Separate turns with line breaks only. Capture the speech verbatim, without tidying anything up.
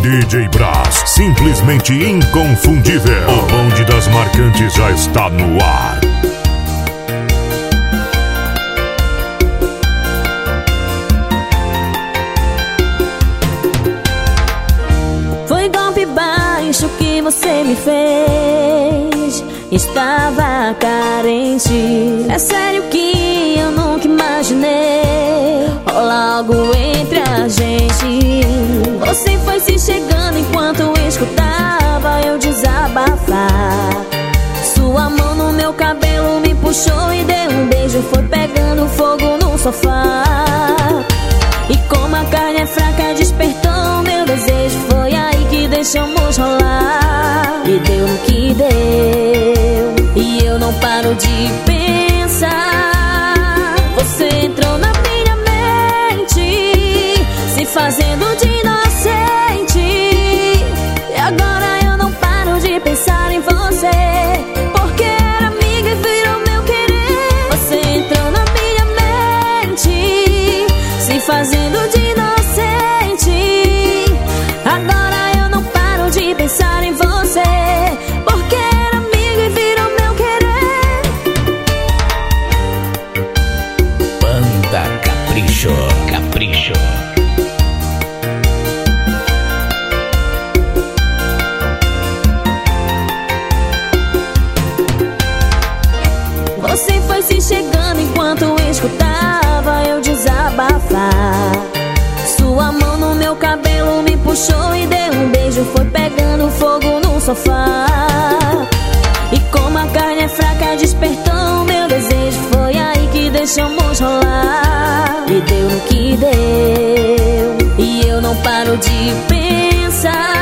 D J Brás, simplesmente inconfundível. O bonde das marcantes já está no ar.
Foi golpe baixo que você me fez. Estava carente. É sério que eu nunca imaginei rolar algo entre a gente. Você foi se chegando enquanto eu escutava eu desabafar. Sua mão no meu cabelo me puxou e deu um beijo. Foi pegando fogo no sofá. E como a carne é fraca despertou o meu desejo. Foi aí que deixamos rolar. E deu no que deu. E eu não paro de pensar. Você entrou na minha mente, se fazendo de inocente. E agora eu não paro de pensar em você, porque era amiga e virou meu querer. Você entrou na minha mente, se fazendo de inocente. Agora eu não paro de pensar em você, porque era amiga e virou meu querer.
Banda Capricho, Capricho.
Você foi se chegando enquanto eu escutava eu desabafar. Sua mão no meu cabelo me puxou e deu um beijo. Foi pegando fogo no sofá. E como a carne é fraca despertou o meu desejo. Foi aí que deixamos rolar. E deu no que deu. E eu não paro de pensar.